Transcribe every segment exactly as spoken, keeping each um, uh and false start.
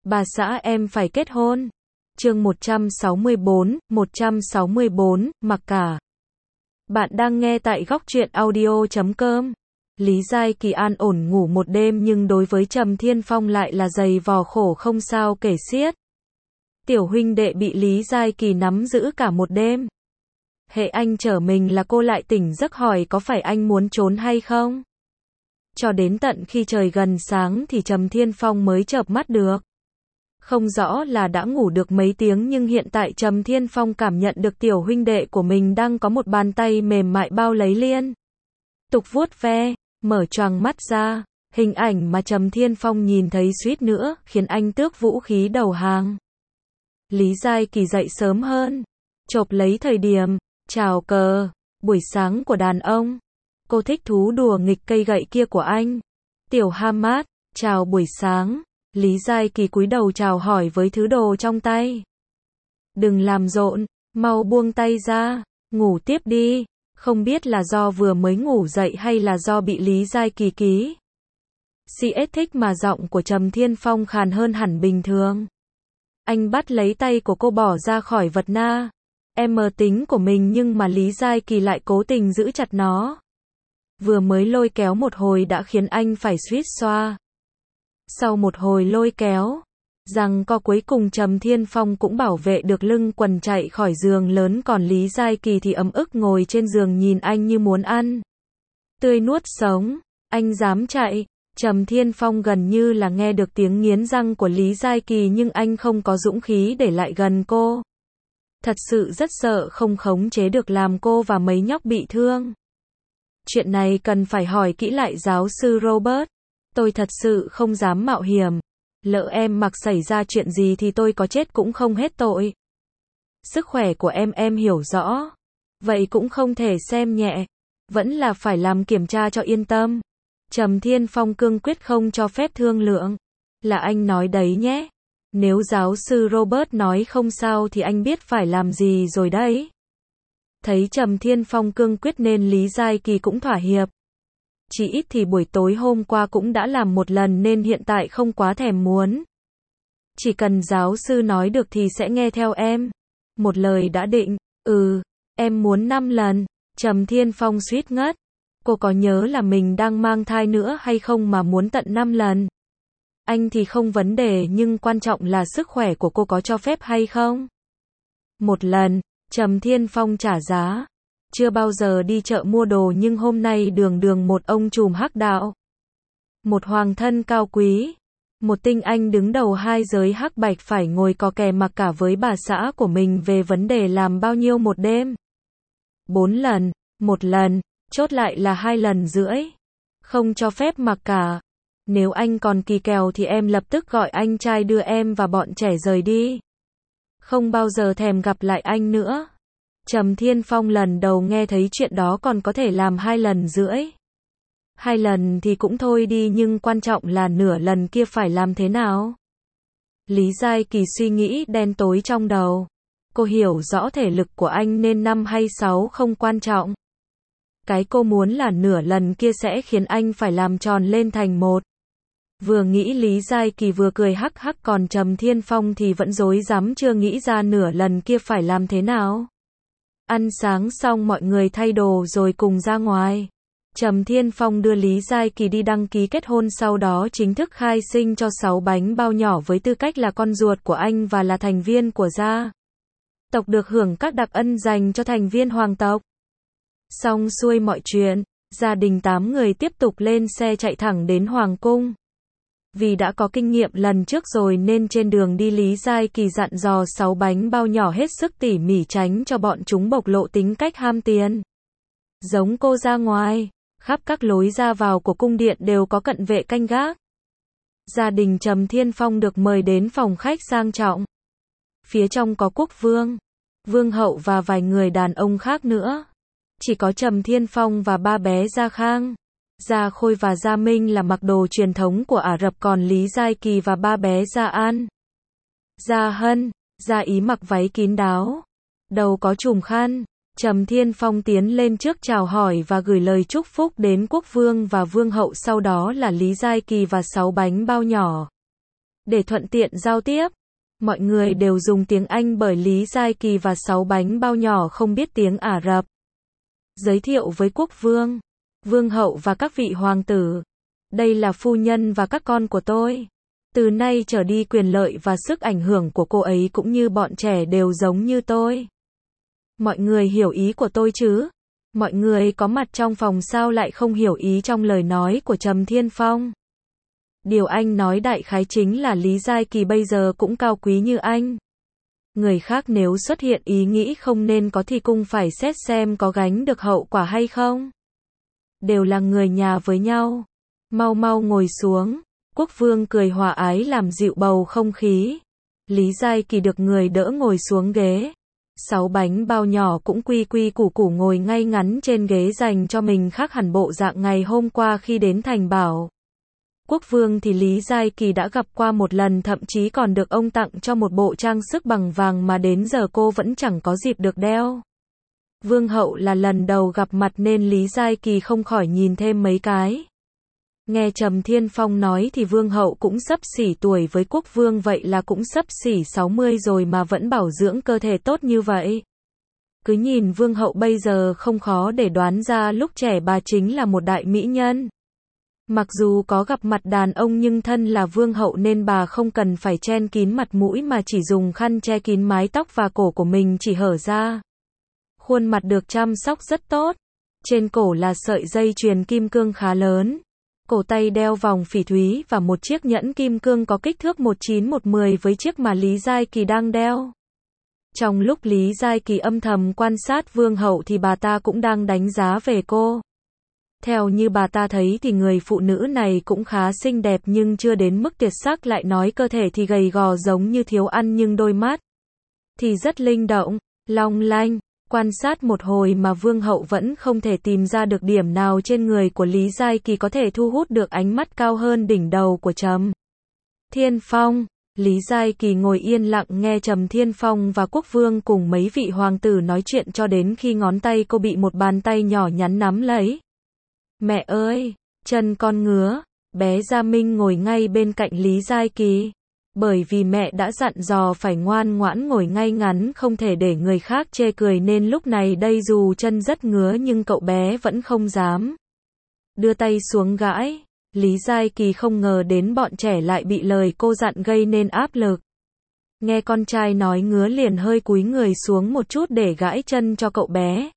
Bà xã em phải kết hôn. Chương một trăm sáu mươi bốn, một trăm sáu mươi bốn, mặc cả. Bạn đang nghe tại góc truyện audio chấm com. Lý Giai Kỳ an ổn ngủ một đêm nhưng đối với Trầm Thiên Phong lại là dày vò khổ không sao kể xiết. Tiểu huynh đệ bị Lý Giai Kỳ nắm giữ cả một đêm. Hệ anh trở mình là cô lại tỉnh giấc hỏi có phải anh muốn trốn hay không? Cho đến tận khi trời gần sáng thì Trầm Thiên Phong mới chợp mắt được. Không rõ là đã ngủ được mấy tiếng nhưng hiện tại Trầm Thiên Phong cảm nhận được tiểu huynh đệ của mình đang có một bàn tay mềm mại bao lấy liên tục vuốt ve, mở choàng mắt ra, hình ảnh mà Trầm Thiên Phong nhìn thấy suýt nữa khiến anh tước vũ khí đầu hàng. Lý Giai Kỳ dậy sớm hơn, chộp lấy thời điểm, chào cờ, buổi sáng của đàn ông. Cô thích thú đùa nghịch cây gậy kia của anh. Tiểu Hamad, chào buổi sáng. Lý Giai Kỳ cúi đầu chào hỏi với thứ đồ trong tay. Đừng làm rộn, mau buông tay ra, ngủ tiếp đi. Không biết là do vừa mới ngủ dậy hay là do bị Lý Giai Kỳ ký. xê ét thích mà giọng của Trầm Thiên Phong khàn hơn hẳn bình thường. Anh bắt lấy tay của cô bỏ ra khỏi vật na. Em mờ tính của mình nhưng mà Lý Giai Kỳ lại cố tình giữ chặt nó. Vừa mới lôi kéo một hồi đã khiến anh phải suýt xoa. Sau một hồi lôi kéo, rằng co cuối cùng Trầm Thiên Phong cũng bảo vệ được lưng quần chạy khỏi giường lớn còn Lý Giai Kỳ thì ấm ức ngồi trên giường nhìn anh như muốn ăn tươi nuốt sống. Anh dám chạy. Trầm Thiên Phong gần như là nghe được tiếng nghiến răng của Lý Giai Kỳ nhưng anh không có dũng khí để lại gần cô. Thật sự rất sợ không khống chế được làm cô và mấy nhóc bị thương. Chuyện này cần phải hỏi kỹ lại giáo sư Robert. Tôi thật sự không dám mạo hiểm. Lỡ em mặc xảy ra chuyện gì thì tôi có chết cũng không hết tội. Sức khỏe của em em hiểu rõ. Vậy cũng không thể xem nhẹ. Vẫn là phải làm kiểm tra cho yên tâm. Trầm Thiên Phong cương quyết không cho phép thương lượng. Là anh nói đấy nhé. Nếu giáo sư Robert nói không sao thì anh biết phải làm gì rồi đấy. Thấy Trầm Thiên Phong cương quyết nên Lý Giai Kỳ cũng thỏa hiệp. Chỉ ít thì buổi tối hôm qua cũng đã làm một lần nên hiện tại không quá thèm muốn. Chỉ cần giáo sư nói được thì sẽ nghe theo em. Một lời đã định. Ừ, em muốn năm lần. Trầm Thiên Phong suýt ngất. Cô có nhớ là mình đang mang thai nữa hay không mà muốn tận năm lần? Anh thì không vấn đề nhưng quan trọng là sức khỏe của cô có cho phép hay không? Một lần, Trầm Thiên Phong trả giá. Chưa bao giờ đi chợ mua đồ nhưng hôm nay đường đường một ông trùm hắc đạo. Một hoàng thân cao quý. Một tinh anh đứng đầu hai giới hắc bạch phải ngồi cò kè mặc cả với bà xã của mình về vấn đề làm bao nhiêu một đêm. Bốn lần, một lần, chốt lại là hai lần rưỡi. Không cho phép mặc cả. Nếu anh còn kỳ kèo thì em lập tức gọi anh trai đưa em và bọn trẻ rời đi. Không bao giờ thèm gặp lại anh nữa. Trầm Thiên Phong lần đầu nghe thấy chuyện đó còn có thể làm hai lần rưỡi. Hai lần thì cũng thôi đi nhưng quan trọng là nửa lần kia phải làm thế nào? Lý Giai Kỳ suy nghĩ đen tối trong đầu. Cô hiểu rõ thể lực của anh nên năm hay sáu không quan trọng. Cái cô muốn là nửa lần kia sẽ khiến anh phải làm tròn lên thành một. Vừa nghĩ Lý Giai Kỳ vừa cười hắc hắc còn Trầm Thiên Phong thì vẫn rối rắm chưa nghĩ ra nửa lần kia phải làm thế nào. Ăn sáng xong mọi người thay đồ rồi cùng ra ngoài. Trầm Thiên Phong đưa Lý Giai Kỳ đi đăng ký kết hôn sau đó chính thức khai sinh cho sáu bánh bao nhỏ với tư cách là con ruột của anh và là thành viên của gia tộc được hưởng các đặc ân dành cho thành viên hoàng tộc. Xong xuôi mọi chuyện, gia đình tám người tiếp tục lên xe chạy thẳng đến Hoàng cung. Vì đã có kinh nghiệm lần trước rồi nên trên đường đi Lý Giai Kỳ dặn dò sáu bánh bao nhỏ hết sức tỉ mỉ tránh cho bọn chúng bộc lộ tính cách ham tiền. Giống cô ra ngoài, khắp các lối ra vào của cung điện đều có cận vệ canh gác. Gia đình Trầm Thiên Phong được mời đến phòng khách sang trọng. Phía trong có quốc vương, vương hậu và vài người đàn ông khác nữa. Chỉ có Trầm Thiên Phong và ba bé Gia Khang, Gia Khôi và Gia Minh là mặc đồ truyền thống của Ả Rập còn Lý Giai Kỳ và ba bé Gia An, Gia Hân, Gia Ý mặc váy kín đáo, đầu có trùm khăn. Trầm Thiên Phong tiến lên trước chào hỏi và gửi lời chúc phúc đến quốc vương và vương hậu sau đó là Lý Giai Kỳ và sáu bánh bao nhỏ. Để thuận tiện giao tiếp, mọi người đều dùng tiếng Anh bởi Lý Giai Kỳ và sáu bánh bao nhỏ không biết tiếng Ả Rập. Giới thiệu với quốc vương, vương hậu và các vị hoàng tử. Đây là phu nhân và các con của tôi. Từ nay trở đi quyền lợi và sức ảnh hưởng của cô ấy cũng như bọn trẻ đều giống như tôi. Mọi người hiểu ý của tôi chứ? Mọi người có mặt trong phòng sao lại không hiểu ý trong lời nói của Trầm Thiên Phong? Điều anh nói đại khái chính là Lý Giai Kỳ bây giờ cũng cao quý như anh. Người khác nếu xuất hiện ý nghĩ không nên có thì cũng phải xét xem có gánh được hậu quả hay không. Đều là người nhà với nhau. Mau mau ngồi xuống. Quốc vương cười hòa ái làm dịu bầu không khí. Lý Giai Kỳ được người đỡ ngồi xuống ghế. Sáu bánh bao nhỏ cũng quy quy củ củ ngồi ngay ngắn trên ghế dành cho mình, khác hẳn bộ dạng ngày hôm qua khi đến Thành Bảo. Quốc vương thì Lý Giai Kỳ đã gặp qua một lần, thậm chí còn được ông tặng cho một bộ trang sức bằng vàng mà đến giờ cô vẫn chẳng có dịp được đeo. Vương hậu là lần đầu gặp mặt nên Lý Giai Kỳ không khỏi nhìn thêm mấy cái. Nghe Trầm Thiên Phong nói thì vương hậu cũng xấp xỉ tuổi với quốc vương, vậy là cũng xấp xỉ sáu mươi rồi mà vẫn bảo dưỡng cơ thể tốt như vậy. Cứ nhìn vương hậu bây giờ không khó để đoán ra lúc trẻ bà chính là một đại mỹ nhân. Mặc dù có gặp mặt đàn ông nhưng thân là vương hậu nên bà không cần phải chen kín mặt mũi mà chỉ dùng khăn che kín mái tóc và cổ của mình chỉ hở ra. Khuôn mặt được chăm sóc rất tốt. Trên cổ là sợi dây chuyền kim cương khá lớn. Cổ tay đeo vòng phỉ thúy và một chiếc nhẫn kim cương có kích thước một chín một mười với chiếc mà Lý Giai Kỳ đang đeo. Trong lúc Lý Giai Kỳ âm thầm quan sát vương hậu thì bà ta cũng đang đánh giá về cô. Theo như bà ta thấy thì người phụ nữ này cũng khá xinh đẹp nhưng chưa đến mức tuyệt sắc, lại nói cơ thể thì gầy gò giống như thiếu ăn nhưng đôi mắt thì rất linh động, long lanh. Quan sát một hồi mà vương hậu vẫn không thể tìm ra được điểm nào trên người của Lý Giai Kỳ có thể thu hút được ánh mắt cao hơn đỉnh đầu của Trầm Thiên Phong. Lý Giai Kỳ ngồi yên lặng nghe Trầm Thiên Phong và quốc vương cùng mấy vị hoàng tử nói chuyện cho đến khi ngón tay cô bị một bàn tay nhỏ nhắn nắm lấy. Mẹ ơi, chân con ngứa. Bé Gia Minh ngồi ngay bên cạnh Lý Giai Kỳ. Bởi vì mẹ đã dặn dò phải ngoan ngoãn ngồi ngay ngắn không thể để người khác chê cười nên lúc này đây dù chân rất ngứa nhưng cậu bé vẫn không dám đưa tay xuống gãi. Lý Giai Kỳ không ngờ đến bọn trẻ lại bị lời cô dặn gây nên áp lực. Nghe con trai nói ngứa liền hơi cúi người xuống một chút để gãi chân cho cậu bé.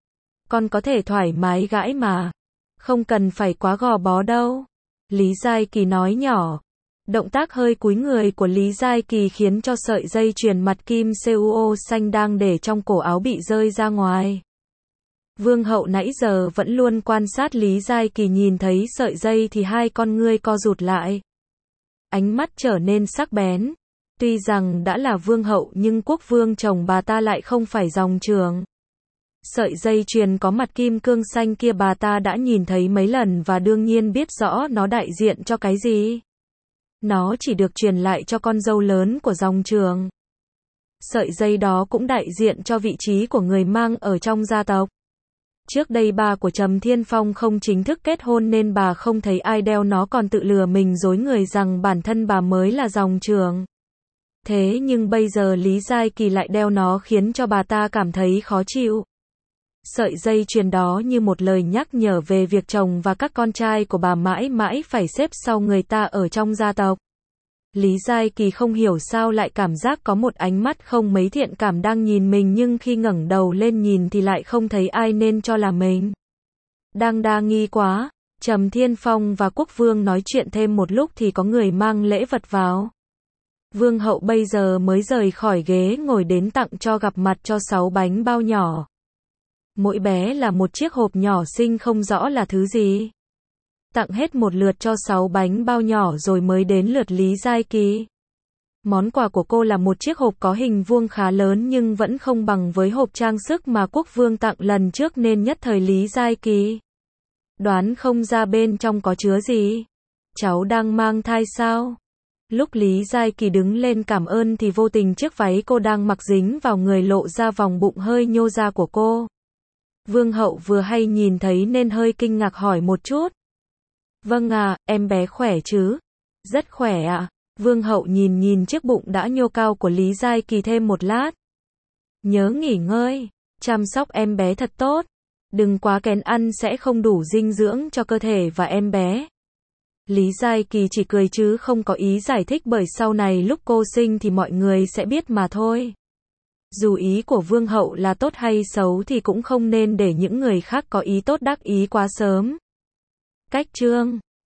Con có thể thoải mái gãi mà. Không cần phải quá gò bó đâu. Lý Giai Kỳ nói nhỏ. Động tác hơi cúi người của Lý Giai Kỳ khiến cho sợi dây chuyền mặt kim cuo xanh đang để trong cổ áo bị rơi ra ngoài. Vương hậu nãy giờ vẫn luôn quan sát Lý Giai Kỳ, nhìn thấy sợi dây thì hai con ngươi co rụt lại. Ánh mắt trở nên sắc bén. Tuy rằng đã là vương hậu nhưng quốc vương chồng bà ta lại không phải dòng trưởng. Sợi dây chuyền có mặt kim cương xanh kia bà ta đã nhìn thấy mấy lần và đương nhiên biết rõ nó đại diện cho cái gì. Nó chỉ được truyền lại cho con dâu lớn của dòng trường. Sợi dây đó cũng đại diện cho vị trí của người mang ở trong gia tộc. Trước đây ba của Trầm Thiên Phong không chính thức kết hôn nên bà không thấy ai đeo nó còn tự lừa mình dối người rằng bản thân bà mới là dòng trưởng. Thế nhưng bây giờ Lý Giai Kỳ lại đeo nó khiến cho bà ta cảm thấy khó chịu. Sợi dây chuyền đó như một lời nhắc nhở về việc chồng và các con trai của bà mãi mãi phải xếp sau người ta ở trong gia tộc. Lý Giai Kỳ không hiểu sao lại cảm giác có một ánh mắt không mấy thiện cảm đang nhìn mình, nhưng khi ngẩng đầu lên nhìn thì lại không thấy ai nên cho là mình. Đang đa nghi quá, Trầm Thiên Phong và quốc vương nói chuyện thêm một lúc thì có người mang lễ vật vào. Vương hậu bây giờ mới rời khỏi ghế ngồi đến tặng cho gặp mặt cho sáu bánh bao nhỏ. Mỗi bé là một chiếc hộp nhỏ xinh không rõ là thứ gì. Tặng hết một lượt cho sáu bánh bao nhỏ rồi mới đến lượt Lý Giai Kỳ. Món quà của cô là một chiếc hộp có hình vuông khá lớn nhưng vẫn không bằng với hộp trang sức mà quốc vương tặng lần trước nên nhất thời Lý Giai Kỳ đoán không ra bên trong có chứa gì. Cháu đang mang thai sao? Lúc Lý Giai Kỳ đứng lên cảm ơn thì vô tình chiếc váy cô đang mặc dính vào người lộ ra vòng bụng hơi nhô ra của cô. Vương hậu vừa hay nhìn thấy nên hơi kinh ngạc hỏi một chút. Vâng à, em bé khỏe chứ? Rất khỏe ạ. Vương hậu nhìn nhìn chiếc bụng đã nhô cao của Lý Giai Kỳ thêm một lát. Nhớ nghỉ ngơi, chăm sóc em bé thật tốt. Đừng quá kén ăn sẽ không đủ dinh dưỡng cho cơ thể và em bé. Lý Giai Kỳ chỉ cười chứ không có ý giải thích bởi sau này lúc cô sinh thì mọi người sẽ biết mà thôi. Dù ý của Vương hậu là tốt hay xấu thì cũng không nên để những người khác có ý tốt đắc ý quá sớm. Cách chương